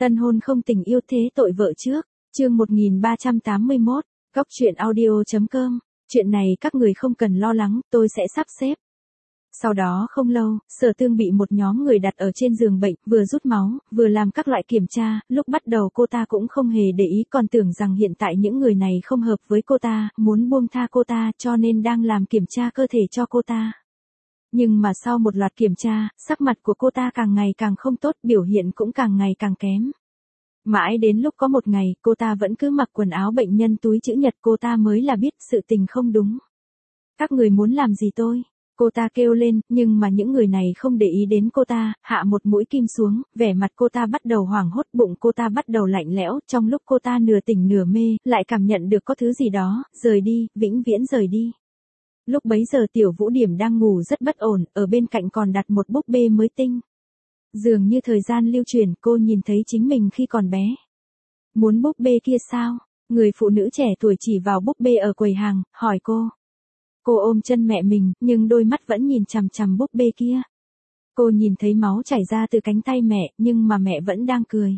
Tân hôn không tình yêu thế tội vợ trước, chương 1381, Góc truyện audio.com, chuyện này các người không cần lo lắng, tôi sẽ sắp xếp. Sau đó không lâu, Sở Tương bị một nhóm người đặt ở trên giường bệnh, vừa rút máu, vừa làm các loại kiểm tra, lúc bắt đầu cô ta cũng không hề để ý, còn tưởng rằng hiện tại những người này không hợp với cô ta, muốn buông tha cô ta, cho nên đang làm kiểm tra cơ thể cho cô ta. Nhưng mà sau một loạt kiểm tra, sắc mặt của cô ta càng ngày càng không tốt, biểu hiện cũng càng ngày càng kém. Mãi đến lúc có một ngày, cô ta vẫn cứ mặc quần áo bệnh nhân túi chữ nhật, cô ta mới là biết sự tình không đúng. Các người muốn làm gì tôi? Cô ta kêu lên, nhưng mà những người này không để ý đến cô ta, hạ một mũi kim xuống, vẻ mặt cô ta bắt đầu hoảng hốt, bụng cô ta bắt đầu lạnh lẽo, trong lúc cô ta nửa tỉnh nửa mê, lại cảm nhận được có thứ gì đó, rời đi, vĩnh viễn rời đi. Lúc bấy giờ Tiểu Vũ Điểm đang ngủ rất bất ổn, ở bên cạnh còn đặt một búp bê mới tinh. Dường như thời gian lưu truyền, cô nhìn thấy chính mình khi còn bé. Muốn búp bê kia sao? Người phụ nữ trẻ tuổi chỉ vào búp bê ở quầy hàng, hỏi cô. Cô ôm chân mẹ mình, nhưng đôi mắt vẫn nhìn chằm chằm búp bê kia. Cô nhìn thấy máu chảy ra từ cánh tay mẹ, nhưng mà mẹ vẫn đang cười.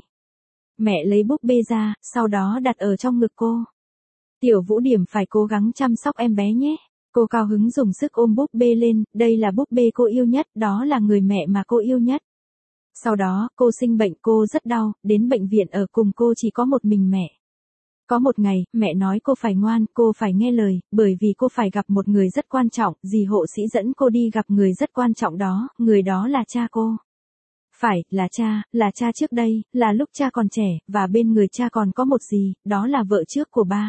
Mẹ lấy búp bê ra, sau đó đặt ở trong ngực cô. Tiểu Vũ Điểm phải cố gắng chăm sóc em bé nhé. Cô cao hứng dùng sức ôm búp bê lên, đây là búp bê cô yêu nhất, đó là người mẹ mà cô yêu nhất. Sau đó, cô sinh bệnh, cô rất đau, đến bệnh viện ở cùng cô chỉ có một mình mẹ. Có một ngày, mẹ nói cô phải ngoan, cô phải nghe lời, bởi vì cô phải gặp một người rất quan trọng, dì hộ sĩ dẫn cô đi gặp người rất quan trọng đó, người đó là cha cô. Phải, là cha trước đây, là lúc cha còn trẻ, và bên người cha còn có một dì, đó là vợ trước của ba.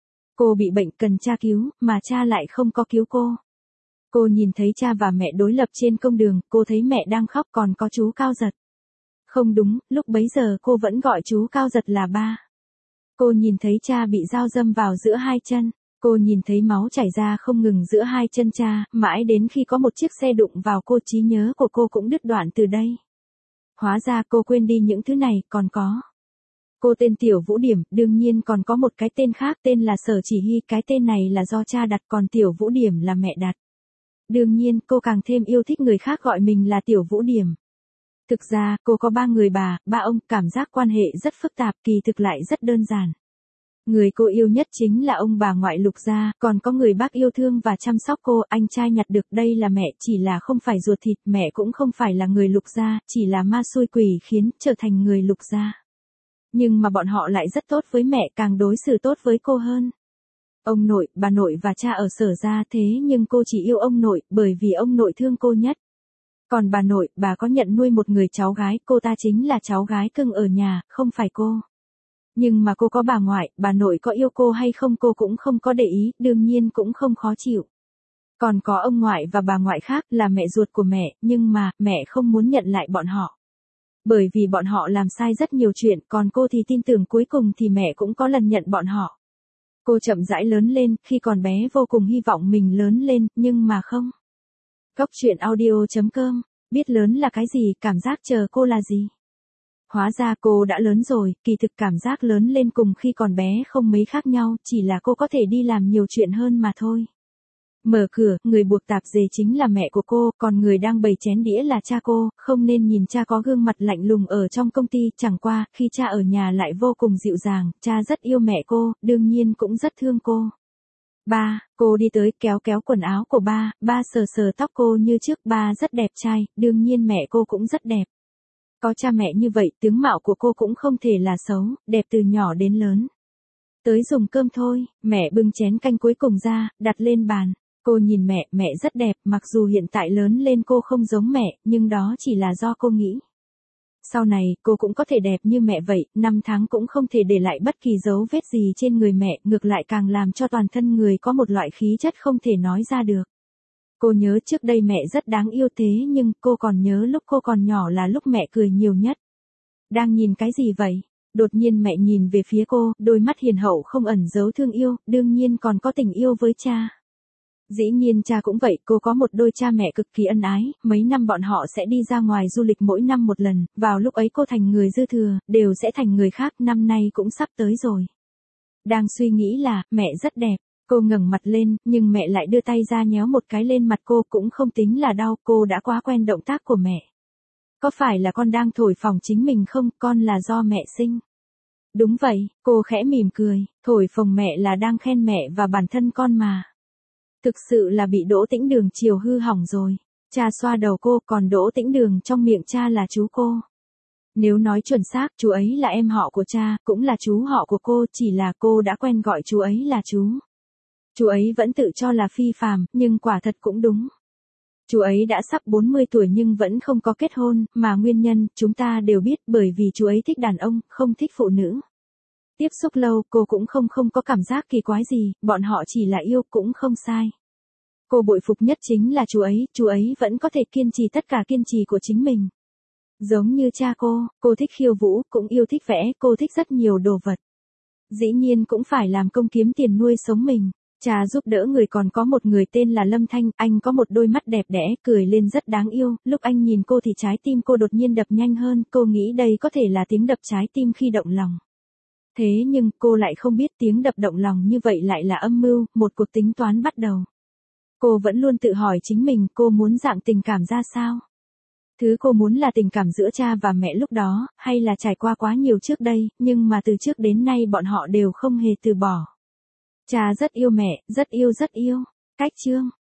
Cô bị bệnh cần cha cứu, mà cha lại không có cứu cô. Cô nhìn thấy cha và mẹ đối lập trên công đường, cô thấy mẹ đang khóc còn có chú Cao Giật. Không đúng, lúc bấy giờ cô vẫn gọi chú Cao Giật là ba. Cô nhìn thấy cha bị dao đâm vào giữa hai chân. Cô nhìn thấy máu chảy ra không ngừng giữa hai chân cha, mãi đến khi có một chiếc xe đụng vào cô, trí nhớ của cô cũng đứt đoạn từ đây. Hóa ra cô quên đi những thứ này, còn có. Cô tên Tiểu Vũ Điểm, đương nhiên còn có một cái tên khác, tên là Sở Chỉ Hy, cái tên này là do cha đặt, còn Tiểu Vũ Điểm là mẹ đặt. Đương nhiên, cô càng thêm yêu thích người khác gọi mình là Tiểu Vũ Điểm. Thực ra, cô có ba người bà, ba ông, cảm giác quan hệ rất phức tạp, kỳ thực lại rất đơn giản. Người cô yêu nhất chính là ông bà ngoại Lục gia, còn có người bác yêu thương và chăm sóc cô, anh trai nhặt được, đây là mẹ, chỉ là không phải ruột thịt, mẹ cũng không phải là người Lục gia, chỉ là ma xui quỷ khiến trở thành người Lục gia. Nhưng mà bọn họ lại rất tốt với mẹ, càng đối xử tốt với cô hơn. Ông nội, bà nội và cha ở Sở gia, thế nhưng cô chỉ yêu ông nội, bởi vì ông nội thương cô nhất. Còn bà nội, bà có nhận nuôi một người cháu gái, cô ta chính là cháu gái cưng ở nhà, không phải cô. Nhưng mà cô có bà ngoại, bà nội có yêu cô hay không cô cũng không có để ý, đương nhiên cũng không khó chịu. Còn có ông ngoại và bà ngoại khác là mẹ ruột của mẹ, nhưng mà, mẹ không muốn nhận lại bọn họ. Bởi vì bọn họ làm sai rất nhiều chuyện, còn cô thì tin tưởng cuối cùng thì mẹ cũng có lần nhận bọn họ. Cô chậm rãi lớn lên, khi còn bé vô cùng hy vọng mình lớn lên, nhưng mà không. Góc truyện audio.com, biết lớn là cái gì, cảm giác chờ cô là gì? Hóa ra cô đã lớn rồi, kỳ thực cảm giác lớn lên cùng khi còn bé không mấy khác nhau, chỉ là cô có thể đi làm nhiều chuyện hơn mà thôi. Mở cửa, người buộc tạp dề chính là mẹ của cô, còn người đang bày chén đĩa là cha cô, không nên nhìn cha có gương mặt lạnh lùng ở trong công ty, chẳng qua, khi cha ở nhà lại vô cùng dịu dàng, cha rất yêu mẹ cô, đương nhiên cũng rất thương cô. Ba, cô đi tới kéo kéo quần áo của ba, ba sờ sờ tóc cô như trước, ba rất đẹp trai, đương nhiên mẹ cô cũng rất đẹp. Có cha mẹ như vậy, tướng mạo của cô cũng không thể là xấu, đẹp từ nhỏ đến lớn. Tới dùng cơm thôi, mẹ bưng chén canh cuối cùng ra, đặt lên bàn. Cô nhìn mẹ, mẹ rất đẹp, mặc dù hiện tại lớn lên cô không giống mẹ, nhưng đó chỉ là do cô nghĩ. Sau này, cô cũng có thể đẹp như mẹ vậy, 5 tháng cũng không thể để lại bất kỳ dấu vết gì trên người mẹ, ngược lại càng làm cho toàn thân người có một loại khí chất không thể nói ra được. Cô nhớ trước đây mẹ rất đáng yêu thế nhưng cô còn nhớ lúc cô còn nhỏ là lúc mẹ cười nhiều nhất. Đang nhìn cái gì vậy? Đột nhiên mẹ nhìn về phía cô, đôi mắt hiền hậu không ẩn giấu thương yêu, đương nhiên còn có tình yêu với cha. Dĩ nhiên cha cũng vậy, cô có một đôi cha mẹ cực kỳ ân ái, mấy năm bọn họ sẽ đi ra ngoài du lịch mỗi năm một lần, vào lúc ấy cô thành người dư thừa, đều sẽ thành người khác, năm nay cũng sắp tới rồi. Đang suy nghĩ là, mẹ rất đẹp, cô ngẩng mặt lên, nhưng mẹ lại đưa tay ra nhéo một cái lên mặt cô, cũng không tính là đau, cô đã quá quen động tác của mẹ. Có phải là con đang thổi phồng chính mình không, con là do mẹ sinh? Đúng vậy, cô khẽ mỉm cười, thổi phồng mẹ là đang khen mẹ và bản thân con mà. Thực sự là bị Đỗ Tĩnh Đường chiều hư hỏng rồi. Cha xoa đầu cô, còn Đỗ Tĩnh Đường trong miệng cha là chú cô. Nếu nói chuẩn xác, chú ấy là em họ của cha, cũng là chú họ của cô, chỉ là cô đã quen gọi chú ấy là chú. Chú ấy vẫn tự cho là phi phàm, nhưng quả thật cũng đúng. Chú ấy đã sắp 40 tuổi nhưng vẫn không có kết hôn, mà nguyên nhân, chúng ta đều biết, bởi vì chú ấy thích đàn ông, không thích phụ nữ. Tiếp xúc lâu, cô cũng không có cảm giác kỳ quái gì, bọn họ chỉ là yêu, cũng không sai. Cô bội phục nhất chính là chú ấy vẫn có thể kiên trì tất cả kiên trì của chính mình. Giống như cha cô thích khiêu vũ, cũng yêu thích vẽ, cô thích rất nhiều đồ vật. Dĩ nhiên cũng phải làm công kiếm tiền nuôi sống mình. Cha giúp đỡ người, còn có một người tên là Lâm Thanh, anh có một đôi mắt đẹp đẽ, cười lên rất đáng yêu, lúc anh nhìn cô thì trái tim cô đột nhiên đập nhanh hơn, cô nghĩ đây có thể là tiếng đập trái tim khi động lòng. Thế nhưng, cô lại không biết tiếng đập động lòng như vậy lại là âm mưu, một cuộc tính toán bắt đầu. Cô vẫn luôn tự hỏi chính mình, cô muốn dạng tình cảm ra sao? Thứ cô muốn là tình cảm giữa cha và mẹ lúc đó, hay là trải qua quá nhiều trước đây, nhưng mà từ trước đến nay bọn họ đều không hề từ bỏ. Cha rất yêu mẹ, rất yêu rất yêu. Cách chương